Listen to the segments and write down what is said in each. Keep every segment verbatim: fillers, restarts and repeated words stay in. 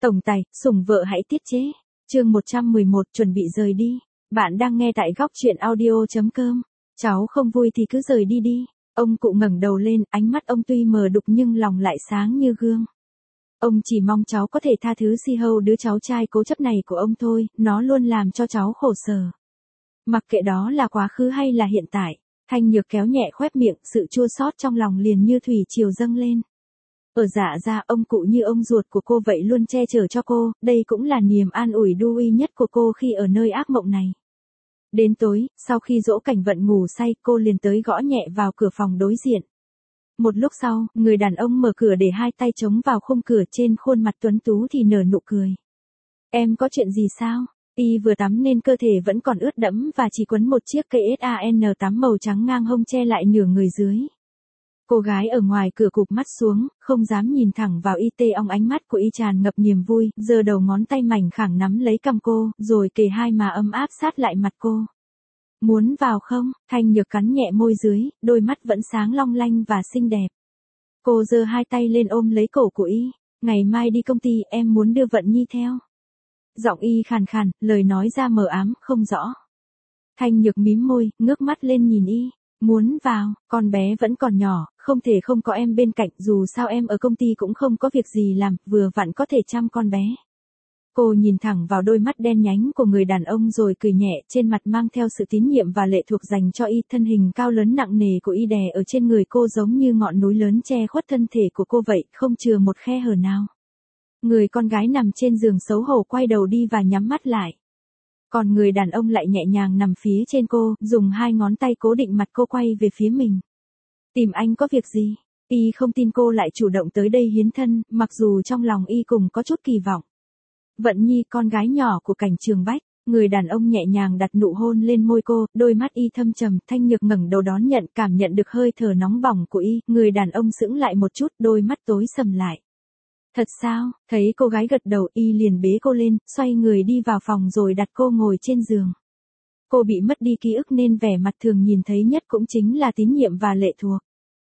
Tổng tài, sủng vợ hãy tiết chế. Chương một trăm mười một, chuẩn bị rời đi. Bạn đang nghe tại góc truyện audio chấm com. Cháu không vui thì cứ rời đi đi. Ông cụ ngẩng đầu lên, ánh mắt ông tuy mờ đục nhưng lòng lại sáng như gương. Ông chỉ mong cháu có thể tha thứ Si Hâu, đứa cháu trai cố chấp này của ông thôi, nó luôn làm cho cháu khổ sở. Mặc kệ đó là quá khứ hay là hiện tại, Thanh Nhược kéo nhẹ khóe miệng, sự chua xót trong lòng liền như thủy triều dâng lên. Ở Dạ gia, ông cụ như ông ruột của cô vậy luôn che chở cho cô, đây cũng là niềm an ủi đu uy nhất của cô khi ở nơi ác mộng này. Đến tối, sau khi Dỗ Cảnh Vận ngủ say, cô liền tới gõ nhẹ vào cửa phòng đối diện. Một lúc sau, người đàn ông mở cửa để hai tay chống vào khung cửa, trên khuôn mặt tuấn tú thì nở nụ cười. Em có chuyện gì sao? Y vừa tắm nên cơ thể vẫn còn ướt đẫm và chỉ quấn một chiếc cây san tám màu trắng ngang hông che lại nửa người dưới. Cô gái ở ngoài cửa cụp mắt xuống, không dám nhìn thẳng vào Y tê ong, ánh mắt của Y tràn ngập niềm vui, giơ đầu ngón tay mảnh khảnh nắm lấy cằm cô, rồi kề hai má ấm áp sát lại mặt cô. Muốn vào không? Thanh Nhược cắn nhẹ môi dưới, đôi mắt vẫn sáng long lanh và xinh đẹp. Cô giơ hai tay lên ôm lấy cổ của Y. Ngày mai đi công ty, em muốn đưa Vận Nhi theo. Giọng Y khàn khàn, lời nói ra mờ ám, không rõ. Thanh Nhược mím môi, ngước mắt lên nhìn Y. Muốn vào, con bé vẫn còn nhỏ, không thể không có em bên cạnh, dù sao em ở công ty cũng không có việc gì làm, vừa vặn có thể chăm con bé. Cô nhìn thẳng vào đôi mắt đen nhánh của người đàn ông rồi cười nhẹ, trên mặt mang theo sự tín nhiệm và lệ thuộc dành cho Y. Thân hình cao lớn nặng nề của Y đè ở trên người cô giống như ngọn núi lớn che khuất thân thể của cô vậy, không chừa một khe hở nào. Người con gái nằm trên giường xấu hổ quay đầu đi và nhắm mắt lại. Còn người đàn ông lại nhẹ nhàng nằm phía trên cô, dùng hai ngón tay cố định mặt cô quay về phía mình. Tìm anh có việc gì? Y không tin cô lại chủ động tới đây hiến thân, mặc dù trong lòng Y cùng có chút kỳ vọng. Vận Nhi, con gái nhỏ của Cảnh Trường Bách. Người đàn ông nhẹ nhàng đặt nụ hôn lên môi cô, đôi mắt Y thâm trầm. Thanh Nhược ngẩng đầu đón nhận, cảm nhận được hơi thở nóng bỏng của Y. Người đàn ông sững lại một chút, đôi mắt tối sầm lại. Thật sao? Thấy cô gái gật đầu, Y liền bế cô lên, xoay người đi vào phòng rồi đặt cô ngồi trên giường. Cô bị mất đi ký ức nên vẻ mặt thường nhìn thấy nhất cũng chính là tín nhiệm và lệ thuộc.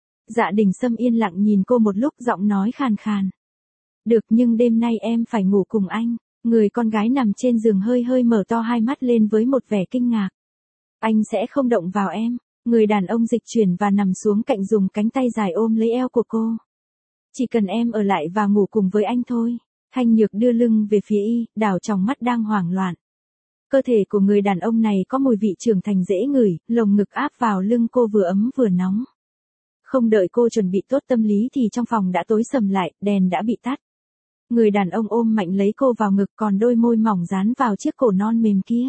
Dạ Đình Sâm yên lặng nhìn cô một lúc, giọng nói khàn khàn. Được, nhưng đêm nay em phải ngủ cùng anh. Người con gái nằm trên giường hơi hơi mở to hai mắt lên với một vẻ kinh ngạc. Anh sẽ không động vào em. Người đàn ông dịch chuyển và nằm xuống cạnh, dùng cánh tay dài ôm lấy eo của cô. Chỉ cần em ở lại và ngủ cùng với anh thôi. Thanh Nhược đưa lưng về phía Y, đảo tròng mắt đang hoảng loạn. Cơ thể của người đàn ông này có mùi vị trưởng thành dễ ngửi, lồng ngực áp vào lưng cô vừa ấm vừa nóng. Không đợi cô chuẩn bị tốt tâm lý thì trong phòng đã tối sầm lại, đèn đã bị tắt. Người đàn ông ôm mạnh lấy cô vào ngực, còn đôi môi mỏng dán vào chiếc cổ non mềm kia.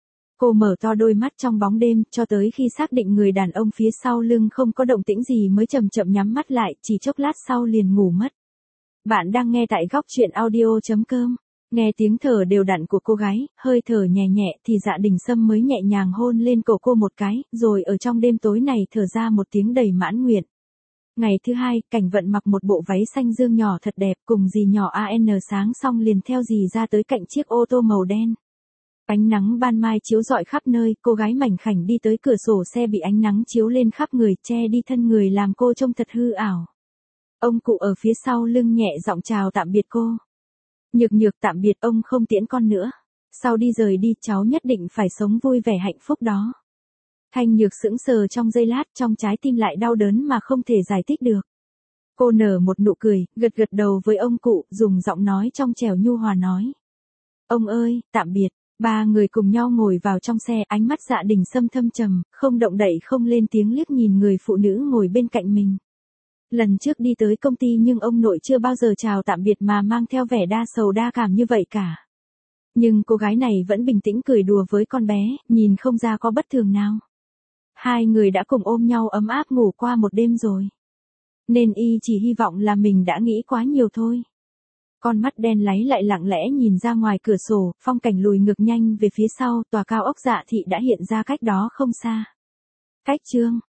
Cô mở to đôi mắt trong bóng đêm, cho tới khi xác định người đàn ông phía sau lưng không có động tĩnh gì mới chậm chậm nhắm mắt lại, chỉ chốc lát sau liền ngủ mất. Bạn đang nghe tại góc truyện audio chấm com. Nghe tiếng thở đều đặn của cô gái, hơi thở nhẹ nhẹ thì Dạ Đình Sâm mới nhẹ nhàng hôn lên cổ cô một cái, rồi ở trong đêm tối này thở ra một tiếng đầy mãn nguyện. Ngày thứ hai, Cảnh Vận mặc một bộ váy xanh dương nhỏ thật đẹp, cùng dì nhỏ an sáng xong liền theo dì ra tới cạnh chiếc ô tô màu đen. Ánh nắng ban mai chiếu rọi khắp nơi, cô gái mảnh khảnh đi tới cửa sổ xe bị ánh nắng chiếu lên khắp người, che đi thân người làm cô trông thật hư ảo. Ông cụ ở phía sau lưng nhẹ giọng chào tạm biệt cô. Nhược Nhược, tạm biệt, ông không tiễn con nữa. Sau đi rời đi, cháu nhất định phải sống vui vẻ hạnh phúc đó. Thanh Nhược sững sờ trong giây lát, trong trái tim lại đau đớn mà không thể giải thích được. Cô nở một nụ cười, gật gật đầu với ông cụ, dùng giọng nói trong trẻo nhu hòa nói. Ông ơi, tạm biệt. Ba người cùng nhau ngồi vào trong xe, ánh mắt Dạ Đình Sâm thâm trầm, không động đậy không lên tiếng, liếc nhìn người phụ nữ ngồi bên cạnh mình. Lần trước đi tới công ty nhưng ông nội chưa bao giờ chào tạm biệt mà mang theo vẻ đa sầu đa cảm như vậy cả. Nhưng cô gái này vẫn bình tĩnh cười đùa với con bé, nhìn không ra có bất thường nào. Hai người đã cùng ôm nhau ấm áp ngủ qua một đêm rồi. Nên Y chỉ hy vọng là mình đã nghĩ quá nhiều thôi. Con mắt đen láy lại lặng lẽ nhìn ra ngoài cửa sổ, phong cảnh lùi ngược nhanh về phía sau, tòa cao ốc Dạ Thị đã hiện ra cách đó không xa. Cách chương